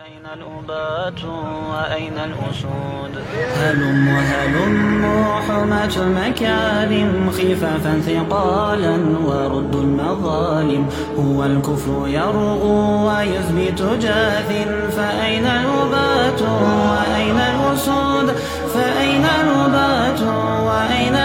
أين الأبات وأين الأسود؟ هلموا حماة المكارم خفافا ثقالا وردوا المظالم. هو الكفر يرغو ويثبت جاث، فأين الأبات وأين الأسود؟ فأين الأبات وأين